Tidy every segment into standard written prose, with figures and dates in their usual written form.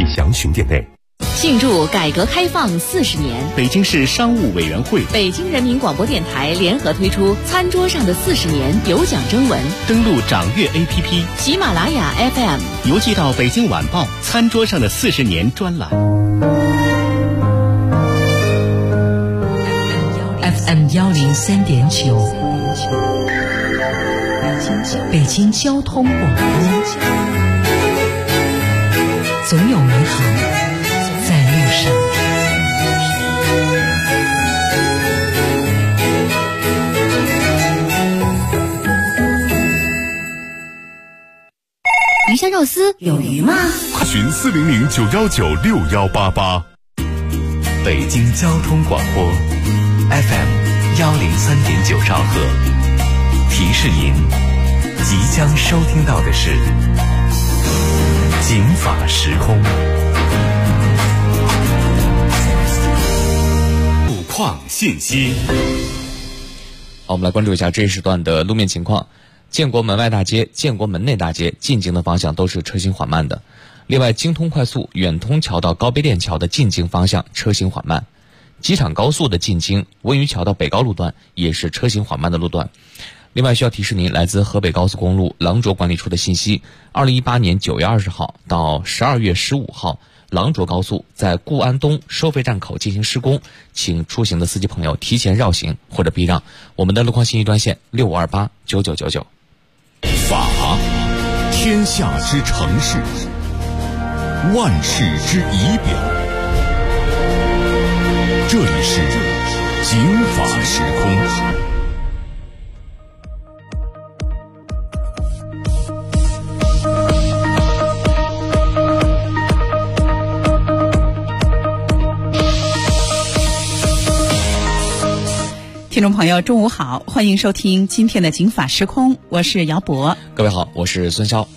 详询店内。 庆祝改革开放40年， 北京市商务委员会、 北京人民广播电台联合推出餐桌上的40年有奖征文， 登录掌阅 APP、 喜马拉雅 FM， 邮寄到北京晚报餐桌上的40年专栏。 FM 103.9，北京交通广播，总有美好在路上。 鱼香肉丝有鱼吗？ 快询400-919-6188。 北京交通广播 FM 103.9兆赫，提示您即将收听到的是警法时空。 路况信息。 好，我们来关注一下这一时段的路面情况。建国门外大街、建国门内大街进京的方向都是车行缓慢的。另外，京通快速远通桥到高碑店桥的进京方向车行缓慢。机场高速的进京温榆桥到北高路段也是车行缓慢的路段。另外需要提示您，来自河北高速公路郎卓管理处的信息：2018年9月20号到12月15号，郎卓高速在固安东收费站口进行施工，请出行的司机朋友提前绕行或者避让。我们的路况信息专线65289999。 法，天下之城市，万世之仪表。这里是警法时空。 听众朋友中午好，欢迎收听今天的警法时空，我是姚博。 各位好，我是孙潇。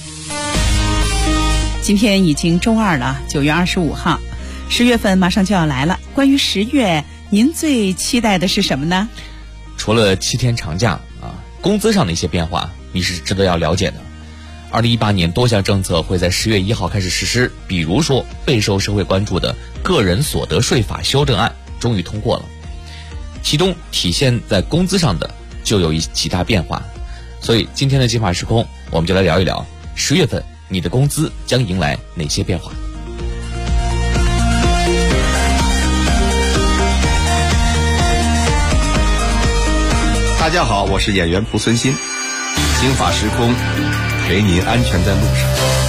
今天已经周二了，9月25号，10月份马上就要来了。关于10月，您最期待的是什么呢？ 除了7天长假工资上的一些变化你是值得要了解的。2018年多项政策会在10月1号开始实施，比如说备受社会关注的个人所得税法修正案终于通过了，其中体现在工资上的就有几大变化。所以今天的警法时空，我们就来聊一聊10月份你的工资将迎来哪些变化。 大家好，我是演员蒲存昕，警法时空陪您安全在路上。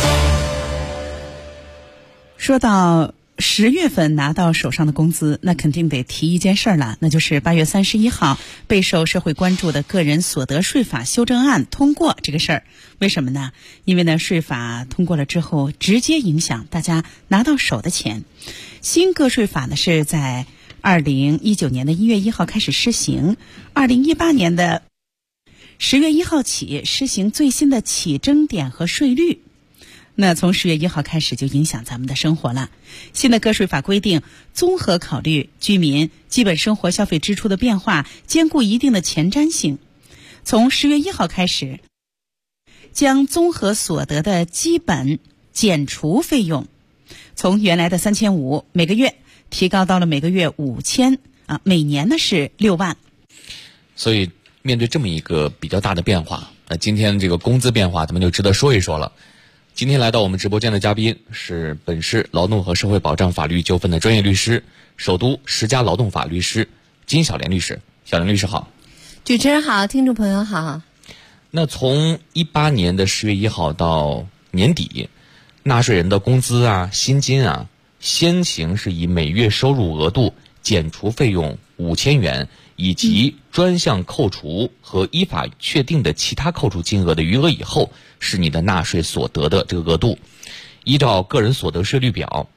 说到10月份拿到手上的工资，那肯定得提一件事儿了，那就是8月31号备受社会关注的个人所得税法修正案通过这个事儿。为什么呢？因为呢，税法通过了之后，直接影响大家拿到手的钱。新个税法呢是在2019年的1月1号开始施行，2018年的10月1号起施行最新的起征点和税率。那从10月1号开始就影响咱们的生活了。新的个税法规定，综合考虑居民基本生活消费支出的变化，兼顾一定的前瞻性。从10月1号开始，将综合所得的基本减除费用从原来的3500每个月提高到了每个月5000每年呢是6万。 所以面对这么一个比较大的变化，那今天这个工资变化咱们就值得说一说了。今天来到我们直播间的嘉宾是本市劳动和社会保障法律纠纷的专业律师，首都10家劳动法律师金小莲律师。小莲律师好。 主持人好，听众朋友好。 那从18年的10月1号到年底，纳税人的工资薪金先行是以每月收入额度减除费用5000元以及专项扣除和依法确定的其他扣除金额的余额以后，是你的纳税所得的这个额度。依照个人所得税率表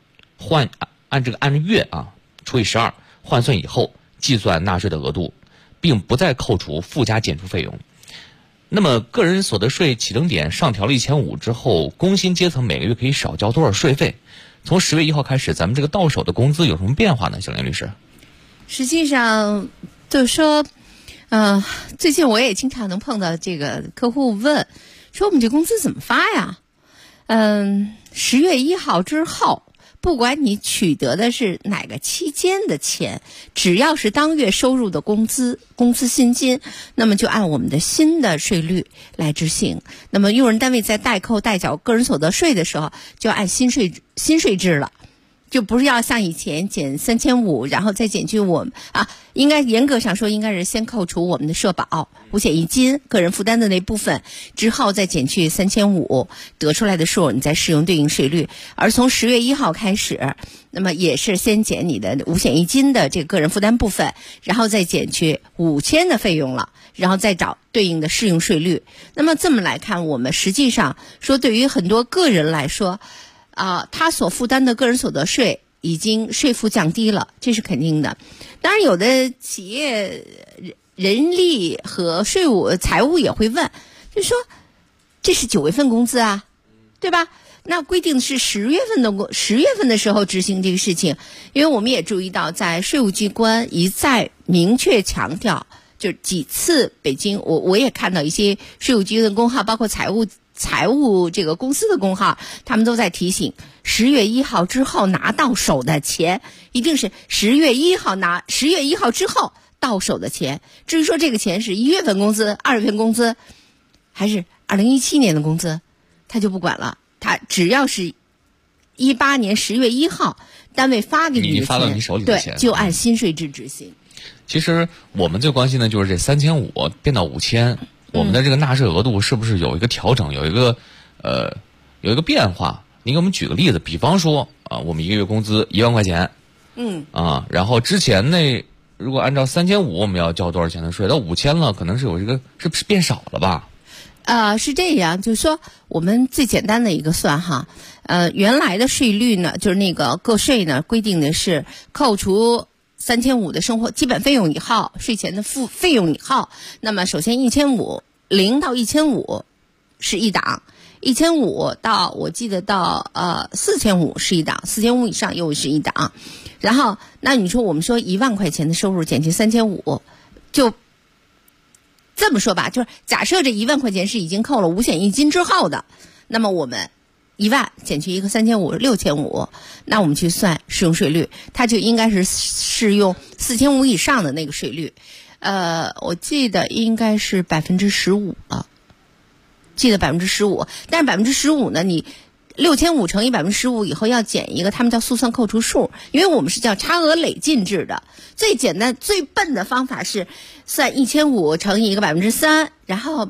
按月除以12换算以后计算纳税的额度，并不再扣除附加减除费用。那么个人所得税起征点上调了1500之后，工薪阶层每个月可以少交多少税费？从10月1号开始，咱们这个到手的工资有什么变化呢？小莲律师。 实际上就是说最近我也经常能碰到这个客户问说，我们这工资怎么发呀？ 10月1号之后，不管你取得的是哪个期间的钱，只要是当月收入的工资薪金，那么就按我们的新的税率来执行。那么用人单位在代扣代缴个人所得税的时候，就按新税制了。就不是要像以前减3500，然后再减去应该严格上说应该是先扣除我们的社保、五险一金、个人负担的那部分，之后再减去3500，得出来的数你再适用对应税率。而从10月1号开始，那么也是先减你的五险一金的这个个人负担部分，然后再减去5000的费用了，然后再找对应的适用税率。那么这么来看，我们实际上说对于很多个人来说他所负担的个人所得税已经税负降低了，这是肯定的。当然有的企业人力和税务财务也会问，就说这是9月份工资啊，对吧？那规定是10月份的时候执行这个事情。因为我们也注意到在税务机关一再明确强调，就几次北京我也看到一些税务机关的公号，包括财务这个公司的公号，他们都在提醒10月1号之后拿到手的钱一定是10月1号之后到手的钱。至于说这个钱是1月份工资、2月份工资还是2017年的工资，他就不管了，他只要是18年10月1号单位发给你的钱， 发到你手里的钱， 对，就按新税制执行。 其实我们最关心的就是这3500变到5000，我们的这个纳税额度是不是有一个调整，有一个变化？您给我们举个例子，比方说我们一个月工资1万块钱，然后之前如果按照3500我们要交多少钱的税，到5000了，可能是有一个是变少了吧？ 是这样，就是说我们最简单的一个算哈，原来的税率呢，就是那个个税呢规定的是扣除3500的生活基本费用以后，税前的费用以后，那么首先1500到1500是一档，1500到我记得到4500是一档，4500以上又是一档。然后那你说我们说1万块钱的收入减去3500，就这么说吧，就是假设这1万块钱是已经扣了五险一金之后的，那么我们1万减去一个3500，6500，那我们去算适用税率，它就应该是适用4500以上的那个税率。我记得应该是15%了，记得15%，但是15%呢，你6500乘以15%以后要减一个他们叫速算扣除数，因为我们是叫差额累进制的。最简单最笨的方法是算1500乘以一个3%，然后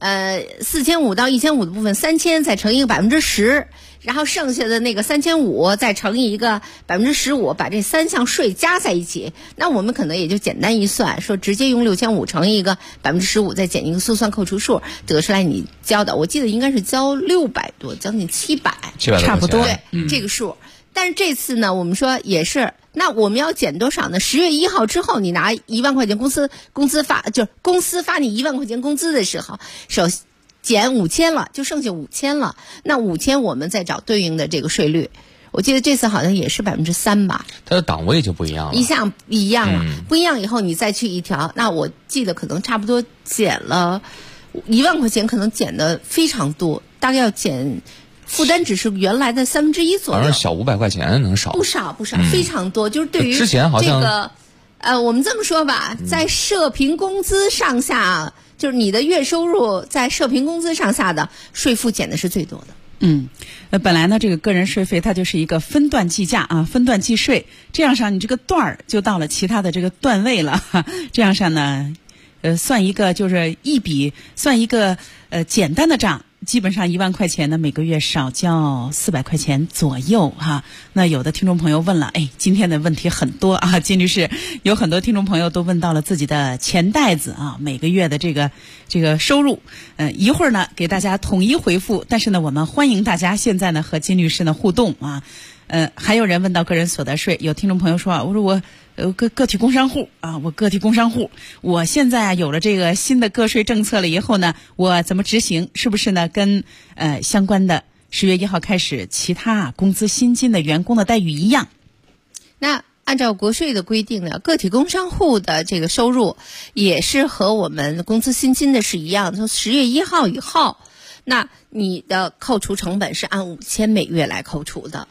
4500到1500的部分3000再乘以一个10%，然后剩下的那个3500再乘以一个15%，把这3项税加在一起。那我们可能也就简单一算，说直接用6500乘以一个15%，再减一个速算扣除数，得出来你交的，我记得应该是交600多，将近700， 差不多。 对，这个数。但是这次呢，我们说也是，那我们要减多少呢？10月1号之后，你拿1万块钱工资发，就是公司发你1万块钱工资的时候，减5000了，就剩下5000了。那5000我们再找对应的这个税率，我记得这次好像也是3%吧。 它的档位就不一样了， 一项不一样了，不一样以后你再去一条，那我记得可能差不多减了1万块钱，可能减的非常多，大概要减。负担只是原来的1/3左右， 反正小500块钱能少不少，非常多。就是对于之前好像这个我们这么说吧，在社平工资上下，就是你的月收入在社平工资上下的税负减的是最多的。 本来呢，这个个人税费它就是一个分段计价啊，分段计税，这样上你这个段儿就到了其他的这个段位了。这样上呢，算一个就是一笔算一个简单的账。基本上1万块钱呢，每个月少交400块钱左右哈。那有的听众朋友问了，今天的问题很多啊，金律师有很多听众朋友都问到了自己的钱袋子啊，每个月的这个收入，一会儿呢给大家统一回复，但是呢我们欢迎大家现在呢和金律师呢互动啊。还有人问到个人所得税，有听众朋友说啊，我说我个体工商户啊，我个体工商户，我现在有了这个新的个税政策了以后呢，我怎么执行？是不是呢？跟相关的10月1号开始其他工资薪金的员工的待遇一样？ 那按照国税的规定呢，个体工商户的这个收入也是和我们工资薪金的是一样，从10月1号以后。 那你的扣除成本是按5000每月来扣除的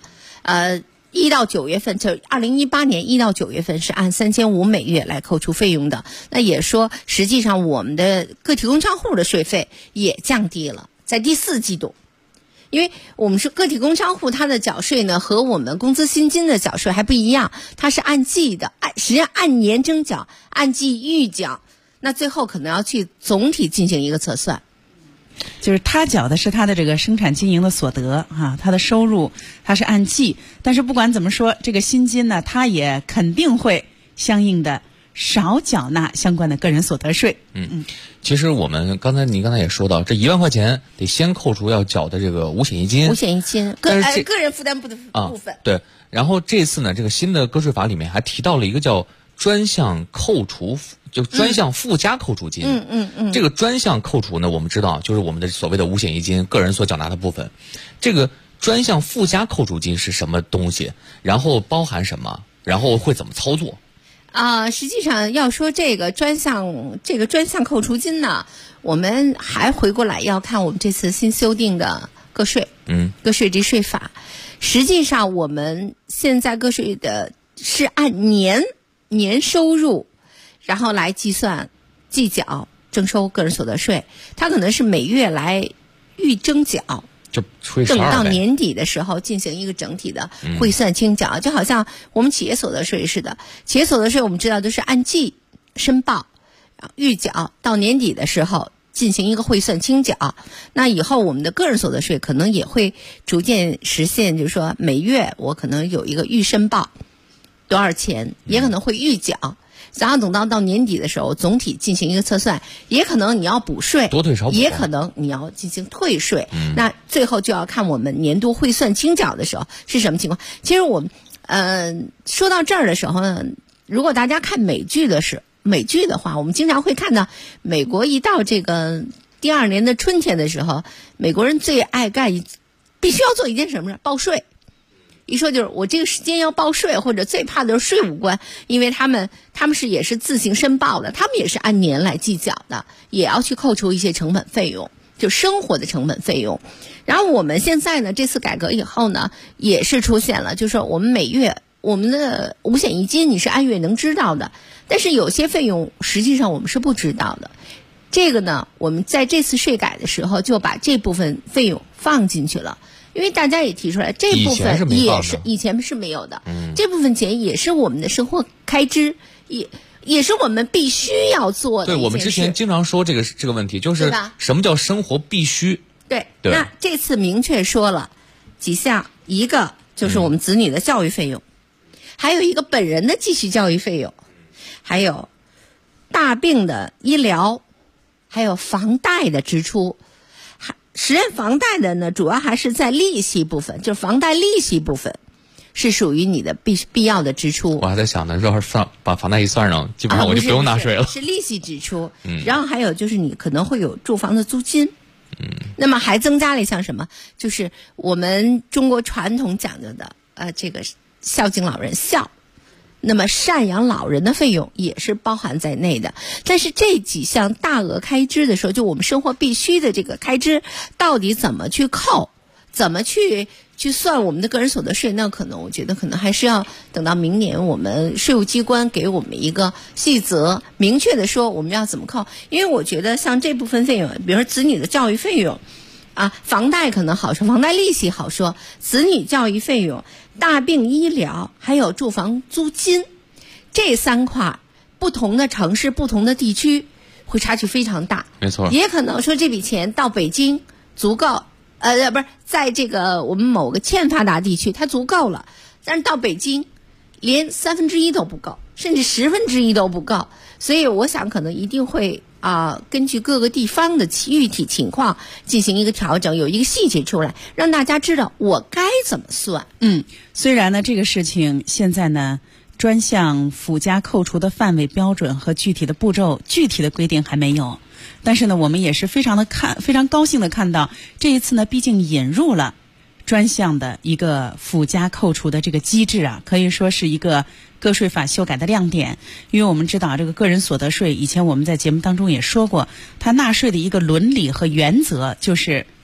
，1到9月份，就2018年1到9月份是按3500每月来扣除费用的。那也说，实际上我们的个体工商户的税费也降低了，在第4季度。因为我们是个体工商户，它的缴税呢和我们工资薪金的缴税还不一样，它是按季的，实际上按年征缴，按季预缴，那最后可能要去总体进行一个测算。 就是他缴的是他的这个生产经营的所得他的收入他是按季，但是不管怎么说，这个薪金呢，他也肯定会相应的少缴纳相关的个人所得税。 其实我们您刚才也说到，这1万块钱得先扣除要缴的这个五险一金。 五险一金，个人负担部分。 对。然后这次呢，这个新的个税法里面还提到了一个叫专项扣除，就专项附加扣除金。这个专项扣除呢，我们知道就是我们的所谓的五险一金个人所缴纳的部分。这个专项附加扣除金是什么东西？然后包含什么？然后会怎么操作？ 实际上要说这个专项扣除金呢，我们还回过来要看我们这次新修订的个税，个税及税法。实际上我们现在个税的是按年收入，然后来计算计缴征收个人所得税，它可能是每月来预征缴。 就等到年底的时候进行一个整体的汇算清缴，就好像我们企业所得税似的。企业所得税我们知道都是按季申报，预缴，到年底的时候进行一个汇算清缴。那以后我们的个人所得税可能也会逐渐实现，就是说每月我可能有一个预申报多少钱，也可能会预缴。然后等到年底的时候，总体进行一个测算，也可能你要补税， 多退少补， 也可能你要进行退税。那最后就要看我们年度汇算清缴的时候是什么情况。其实我们说到这儿的时候呢，如果大家看美剧的话，我们经常会看到美国一到这个第2年的春天的时候，美国人最爱干必须要做一件什么事？报税。一说就是我这个时间要报税，或者最怕的是税务官，因为他们也是自行申报的，他们也是按年来计缴的，也要去扣除一些成本费用，就生活的成本费用。然后我们现在呢，这次改革以后呢，也是出现了，就是说我们每月我们的五险一金你是按月能知道的，但是有些费用实际上我们是不知道的。这个呢，我们在这次税改的时候就把这部分费用放进去了。因为大家也提出来，这部分也是以前是没有的，这部分钱也是我们的生活开支，也是我们必须要做的。 对，我们之前经常说这个问题，就是什么叫生活必须？ 对，那这次明确说了几项，一个就是我们子女的教育费用，还有一个本人的继续教育费用，还有大病的医疗，还有房贷的支出。实验房贷的呢，主要还是在利息部分，就是房贷利息部分是属于你的必要的支出。 我还在想呢，要是把房贷一算上，基本上我就不用纳税了。 是利息支出，然后还有就是你可能会有住房的租金，那么还增加了一项什么？就是我们中国传统讲究的这个孝敬老人孝。那么赡养老人的费用也是包含在内的，但是这几项大额开支的时候，就我们生活必须的这个开支，到底怎么去扣，怎么去算我们的个人所得税？那我觉得可能还是要等到明年我们税务机关给我们一个细则，明确的说我们要怎么扣。因为我觉得像这部分费用，比如说子女的教育费用房贷可能好说，房贷利息好说，子女教育费用、大病医疗还有住房租金，这3块不同的城市不同的地区会差距非常大。 没错， 也可能说这笔钱到北京足够，不是在这个我们某个欠发达地区它足够了，但是到北京连1/3都不够，甚至1/10都不够。所以我想可能一定会根据各个地方的具体情况进行一个调整，有一个细节出来，让大家知道我该怎么算。 虽然呢这个事情现在呢专项附加扣除的范围标准和具体的步骤、具体的规定还没有，但是呢我们也是非常高兴的看到这一次呢毕竟引入了专项的一个附加扣除的这个机制可以说是一个个税法修改的亮点。因为我们知道这个个人所得税以前我们在节目当中也说过，它纳税的一个伦理和原则就是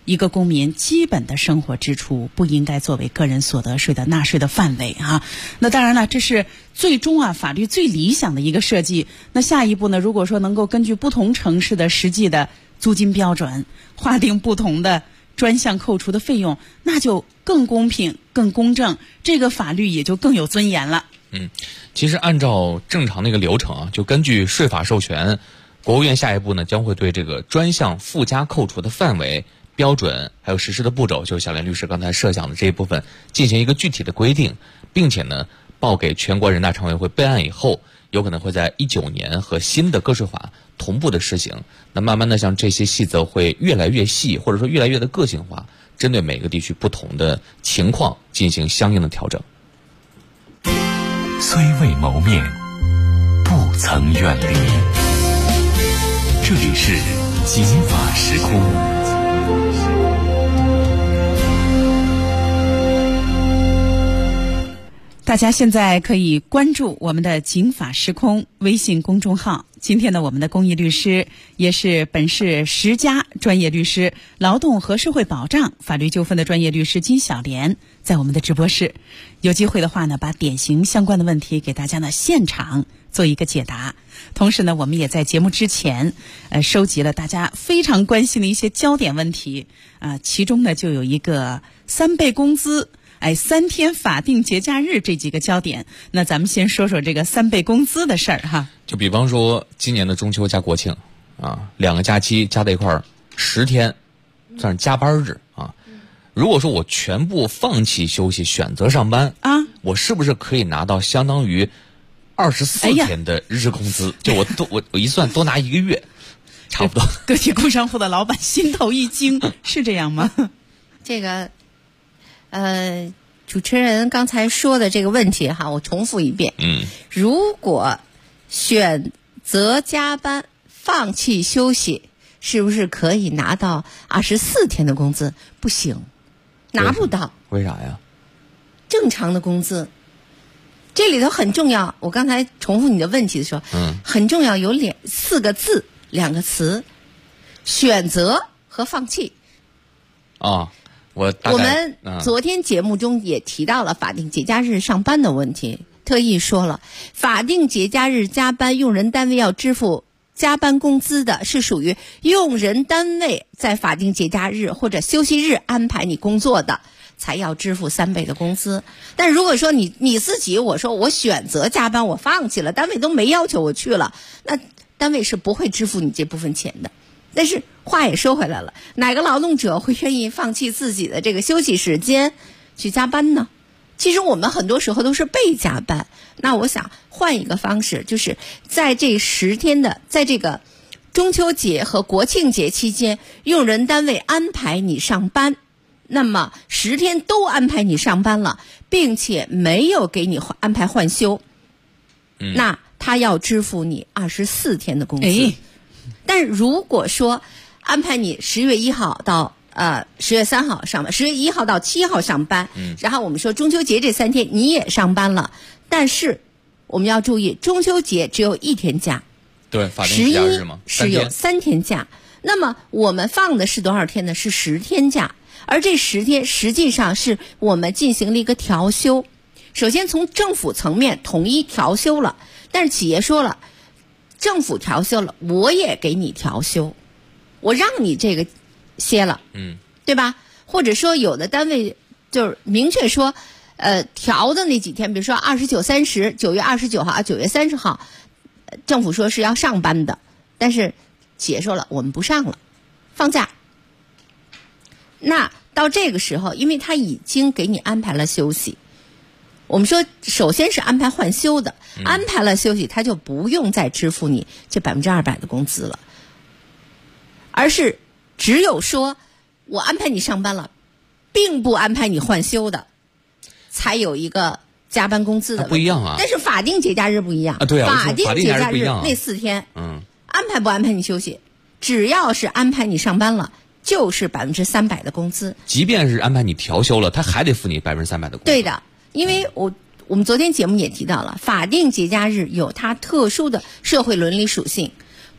一个公民基本的生活支出不应该作为个人所得税的纳税的范围啊。那当然了，这是最终法律最理想的一个设计。那下一步呢，如果说能够根据不同城市的实际的租金标准，划定不同的专项扣除的费用，那就更公平、更公正，这个法律也就更有尊严了。 其实按照正常的一个流程啊，就根据税法授权，国务院下一步呢将会对这个专项附加扣除的范围、标准还有实施的步骤，就是小莲律师刚才设想的这一部分进行一个具体的规定，并且呢报给全国人大常委会备案以后，有可能会在19年和新的个税法同步的实行。那慢慢的像这些细则会越来越细，或者说越来越的个性化，针对每个地区不同的情况进行相应的调整。 虽未谋面，不曾远离。这里是警法时空。 大家现在可以关注我们的警法时空微信公众号。今天呢，我们的公益律师也是本市10家专业律师、劳动和社会保障法律纠纷的专业律师金小莲在我们的直播室。有机会的话呢，把典型相关的问题给大家呢现场做一个解答。同时呢，我们也在节目之前收集了大家非常关心的一些焦点问题其中呢就有一个3倍工资3天法定节假日这几个焦点。那咱们先说说这个3倍工资的事儿哈。 就比方说今年的中秋加国庆2个假期加在一块儿10天，算是加班日啊。如果说我全部放弃休息，选择上班我是不是可以拿到相当于24天的日工资？就我一算多拿1个月，差不多。 个体工商户的老板心头一惊，是这样吗？ 这个主持人刚才说的这个问题我重复一遍。如果选择加班放弃休息，是不是可以拿到24天的工资？不行，拿不到。 为啥呀？ 正常的工资这里头很重要，我刚才重复你的问题的时候很重要，有4个字2个词，选择和放弃。我们昨天节目中也提到了法定节假日上班的问题，特意说了，法定节假日加班用人单位要支付加班工资的，是属于用人单位在法定节假日或者休息日安排你工作的，才要支付3倍的工资。但如果说你自己我说我选择加班，我放弃了，单位都没要求我去了，那单位是不会支付你这部分钱的。但是话也说回来了，哪个劳动者会愿意放弃自己的这个休息时间去加班呢？其实我们很多时候都是被加班。那我想换一个方式，就是在这10天的，在这个中秋节和国庆节期间，用人单位安排你上班，那么10天都安排你上班了，并且没有给你安排换休，那他要支付你24天的工资。但如果说安排你10月1号到10月3号上班，10月1号到7号上班，然后我们说中秋节这3天你也上班了，但是我们要注意，中秋节只有1天假， 对，法定节假日嘛， 是有3天假。那么我们放的是多少天呢？是10天假，而这10天实际上是我们进行了一个调休。首先从政府层面统一调休了，但是企业说了，政府调休了，我也给你调休，我让你这个歇了，对吧？或者说有的单位就是明确说，调的那几天，比如说29、30， 9月29号、9月30号，政府说是要上班的，但是企业说了，我们不上了，放假。那到这个时候，因为他已经给你安排了休息，我们说首先是安排换休的，安排了休息，他就不用再支付你这200%的工资了，而是只有说我安排你上班了，并不安排你换休的，才有一个加班工资的。 不一样啊。 但是法定节假日不一样对啊， 法定节假日那4天，安排不安排你休息，只要是安排你上班了，就是300%的工资。 即便是安排你调休了，他还得付你300%的工资。 对的，因为我们昨天节目也提到了，法定节假日有它特殊的社会伦理属性，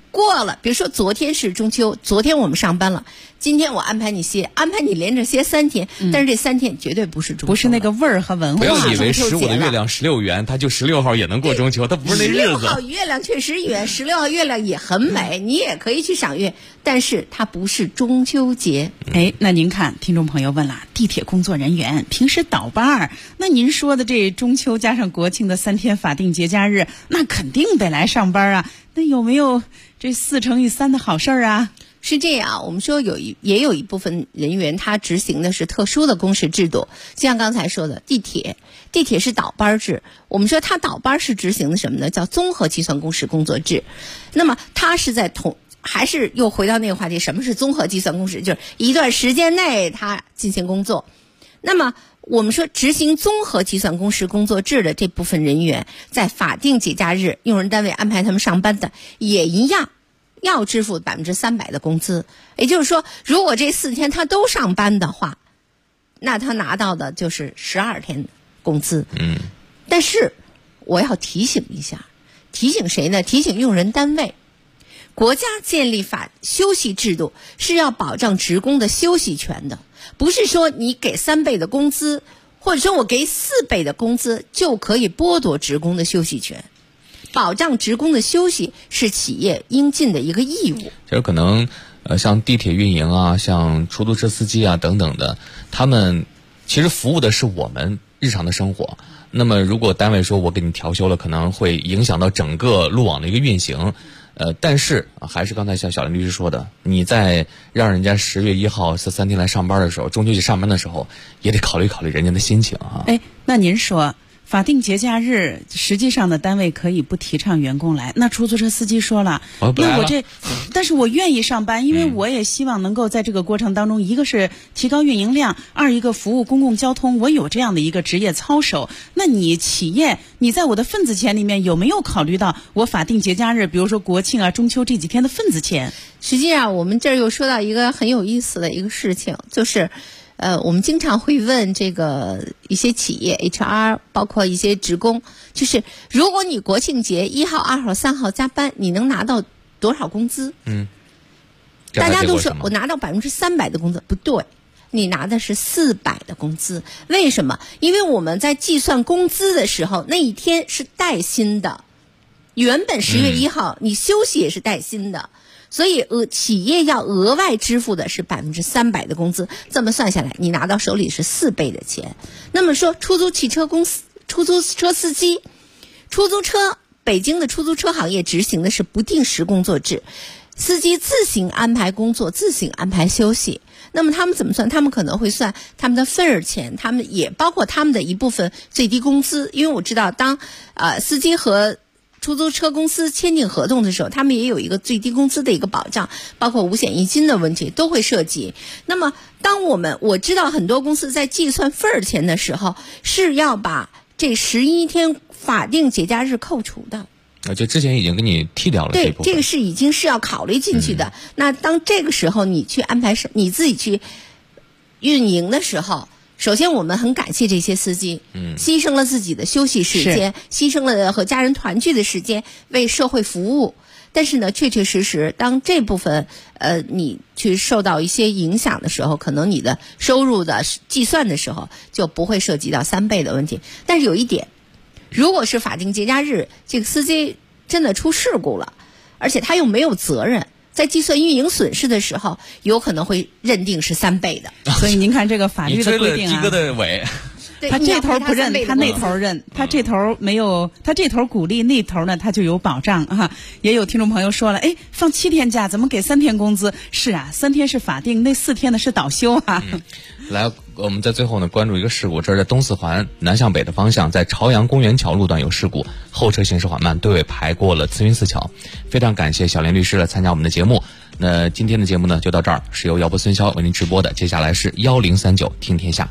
过了，比如说昨天是中秋，昨天我们上班了，今天我安排你连着歇3天，但是这3天绝对不是中秋， 不是那个味儿和文化。 不要以为15的月亮16圆，它就16号也能过中秋，它不是那日子。 16号月亮确实圆，16号月亮也很美，你也可以去赏月，但是它不是中秋节。 哎，那您看，听众朋友问了，地铁工作人员平时倒班儿，那您说的这中秋加上国庆的3天法定节假日，那肯定得来上班啊。那有没有这4×3的好事儿啊？ 是这样，我们说也有一部分人员他执行的是特殊的工时制度，就像刚才说的地铁是倒班制，我们说他倒班是执行的什么呢？叫综合计算工时工作制。那么他是在还是又回到那个话题，什么是综合计算工时？就是一段时间内他进行工作。那么我们说执行综合计算工时工作制的这部分人员，在法定节假日用人单位安排他们上班的，也一样要支付300%的工资。也就是说，如果这4天他都上班的话，那他拿到的就是12天工资。但是我要提醒一下，提醒谁呢？提醒用人单位。国家建立休息制度是要保障职工的休息权的，不是说你给3倍的工资，或者说我给4倍的工资就可以剥夺职工的休息权。保障职工的休息是企业应尽的一个义务。 就是可能像地铁运营啊，像出租车司机啊等等的，他们其实服务的是我们日常的生活。那么如果单位说我给你调休了，可能会影响到整个路网的一个运行。但是还是刚才像小林律师说的，你在让人家10月1号这3天来上班的时候，中秋节上班的时候，也得考虑考虑人家的心情啊。 哎，那您说法定节假日实际上的单位可以不提倡员工来，那出租车司机说了，那但是我愿意上班，因为我也希望能够在这个过程当中，一个是提高运营量，二一个服务公共交通，我有这样的一个职业操守。那你企业，你在我的份子钱里面有没有考虑到我法定节假日，比如说国庆啊、中秋这几天的份子钱？ 实际上我们这儿又说到一个很有意思的一个事情，就是我们经常会问这个一些企业 HR， 包括一些职工，就是如果你国庆节1号、2号、3号加班，你能拿到多少工资？大家都说我拿到300%的工资，不对，你拿的是400的工资。为什么？因为我们在计算工资的时候，那一天是带薪的，原本10月1号你休息也是带薪的。所以企业要额外支付的是300%的工资，这么算下来，你拿到手里是4倍的钱。那么说，出租车司机，北京的出租车行业执行的是不定时工作制，司机自行安排工作，自行安排休息。那么他们怎么算？他们可能会算他们的份儿钱，他们也包括他们的一部分最低工资。因为我知道，当司机和出租车公司签订合同的时候，他们也有一个最低工资的一个保障，包括五险一金的问题都会涉及。那么当我知道很多公司在计算份儿钱的时候，是要把这11天法定节假日扣除的。 就之前已经给你剔掉了这部分。 对，这个已经是要考虑进去的。那当这个时候你去安排你自己去运营的时候，首先我们很感谢这些司机，牺牲了自己的休息时间，牺牲了和家人团聚的时间，为社会服务。但是呢，确确实实，当这部分你去受到一些影响的时候，可能你的收入的计算的时候就不会涉及到3倍的问题。但是有一点，如果是法定节假日，这个司机真的出事故了，而且他又没有责任，在计算运营损失的时候，有可能会认定是3倍的。 所以您看这个法律的规定啊， 你追了鸡哥的尾。 他这头不认，他那头认，他这头没有，他这头鼓励，那头呢他就有保障啊。也有听众朋友说了，哎，放7天假怎么给3天工资？是啊，3天是法定，那4天呢是倒休啊。 来，我们在最后呢关注一个事故，这是在东四环南向北的方向，在朝阳公园桥路段有事故，后车行驶缓慢，队尾排过了慈云寺桥。非常感谢小莲律师来参加我们的节目。那今天的节目呢就到这儿，是由姚波孙潇为您直播的。接下来是1039听天下。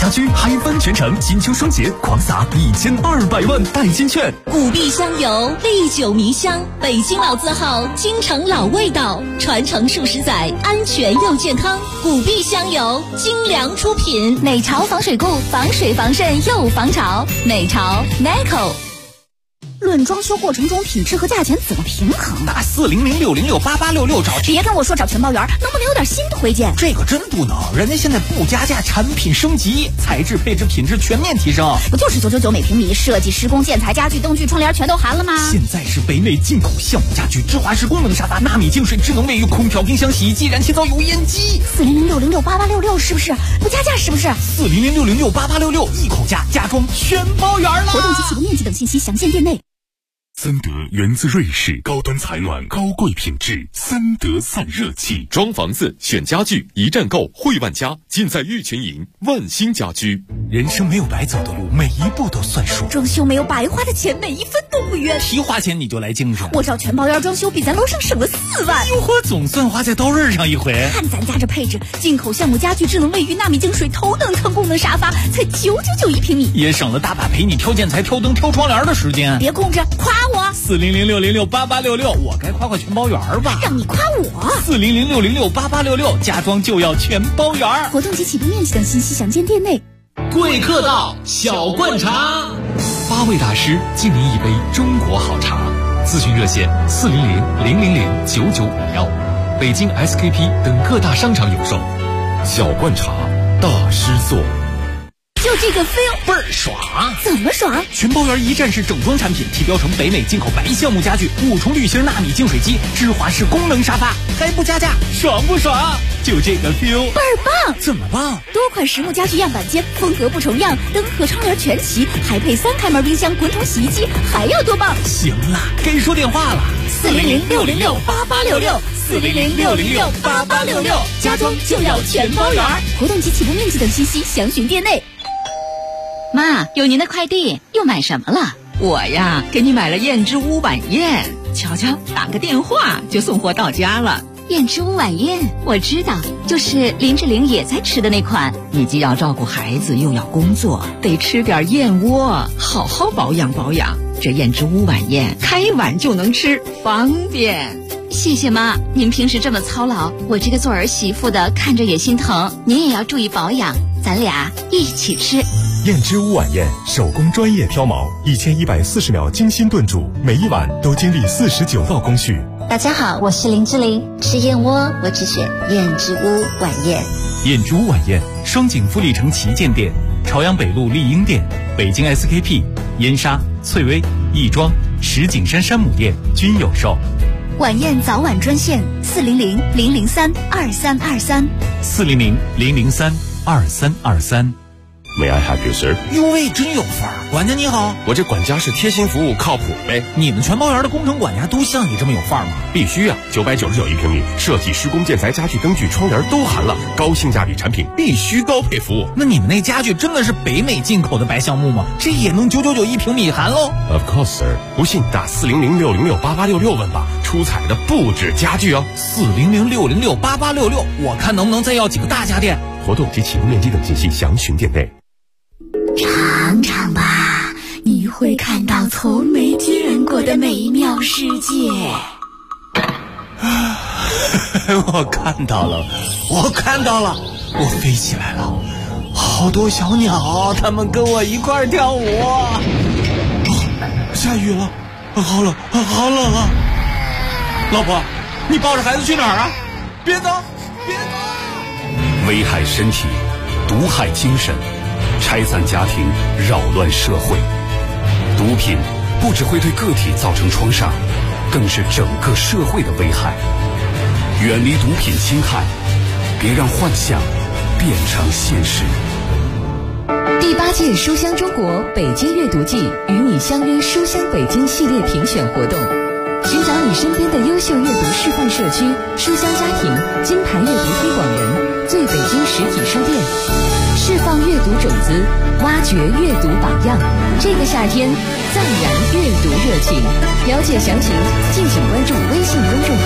家居海帆全城金秋双节狂撒1200万代金券。 古碧香油，历久弥香，北京老字号，京城老味道，传承数十载，安全又健康。古碧香油，精良出品。美潮防水固，防水防渗又防潮。美潮 Neco。 论装修过程中品质和价钱怎么平衡？ 打400668866找。 别跟我说找全包圆，能不能有点新推荐？ 这个真不能，人家现在不加价，产品升级，材质、配置、品质全面提升。 不就是999每平米，设计、施工、建材、家具、灯具、窗帘全都含了吗？ 现在是北美进口项目家具，芝华士功能沙发，纳米净水智能卫浴，空调、冰箱、洗衣机、燃气灶、油烟机。 400668866是不是？不加价是不是 ？400668866一口价，家装全包圆了。 活动及起步面积等信息详见店内。 森德源自瑞士，高端采暖，高贵品质，森德散热器。 装房子选家具，一站购汇万家，尽在玉群营万兴家居。 人生没有白走的路，每一步都算数。 装修没有白花的钱，每一分都不冤。 提花钱你就来精神， 我找全包圆装修，比咱楼上省了4万。 哟呵，总算花在刀刃上一回。 看咱家这配置，进口项目家具、智能卫浴、纳米净水、头等舱功能沙发，才999一平米， 也省了大把陪你挑建材、挑灯、挑窗帘的时间。 别空着，夸我。 400668866，我该夸全包圆吧？ 让你夸我。 400668866，家装就要全包圆。 活动及起步面积等信息详见店内。 贵客到，小罐茶 ，8位大师敬您一杯中国好茶。咨询热线400-000-9951，北京 SKP 等各大商场有售。 小罐茶，大师做。 就这个 feel 倍儿爽。 怎么爽？ 全包圆一站式整装产品，提标成北美进口白橡木家具，5重滤芯纳米净水机，芝华士功能沙发，还不加价，爽不爽？就这个 feel 倍儿棒。 怎么棒？ 多款实木家具样板间，风格不重样，灯和窗帘全齐，还配3开门冰箱、滚筒洗衣机，还要多棒？ 行了，该说电话了。 400-606-8866，400-606-8866，家装就要全包圆。活动及起步面积等信息详询店内。 妈，有您的快递，又买什么了？ 我呀，给你买了燕之屋晚宴，瞧瞧，打个电话就送货到家了。 燕之屋晚宴，我知道，就是林志玲也在吃的那款。 你既要照顾孩子，又要工作，得吃点燕窝，好好保养保养。这燕之屋晚宴，开碗就能吃，方便。 谢谢妈，您平时这么操劳，我这个做儿媳妇的看着也心疼。您也要注意保养，咱俩一起吃。 燕之屋晚宴，手工专业挑毛，1140秒精心炖煮，每一碗都经历49道工序。 大家好，我是林志玲，吃燕窝我只选燕之屋晚宴。 燕之屋晚宴，双井富力城旗舰店、朝阳北路丽婴店、北京 SKP、燕莎、翠微、亦庄、石景山山姆店均有售。 晚宴早晚专线400-003-2323 400-003-2323。 May I help you, sir？ 哟喂，真有范儿！管家你好， 我这管家是贴心服务，靠谱呗。 你们全包圆的工程管家都像你这么有范儿吗？ 必须啊！999一平米，设计、施工、建材、家具、灯具、窗帘都含了，高性价比产品，必须高配服务。 那你们那家具真的是北美进口的白橡木吗？这也能999一平米含喽 ？Of course, sir。不信打400-606-8866问吧，出彩的不止家具哦。 400-606-8866，我看能不能再要几个大家电。 活动及起步面积等信息详询店内。 尝尝吧，你会看到从没见过的美妙世界。 我看到了，我飞起来了，好多小鸟，它们跟我一块跳舞。下雨了，好冷啊！老婆，你抱着孩子去哪儿啊？别走！ 危害身体，毒害精神，拆散家庭，扰乱社会。毒品不只会对个体造成创伤，更是整个社会的危害。远离毒品侵害，别让幻想变成现实。 第8届书香中国北京阅读季与你相约书香北京系列评选活动，寻找你身边的优秀阅读示范社区、书香家庭、金牌阅读推广人、最北京实体书店，释放阅读种子，挖掘阅读榜样。这个夏天，暂燃阅读热情。了解详情，敬请关注微信公众号。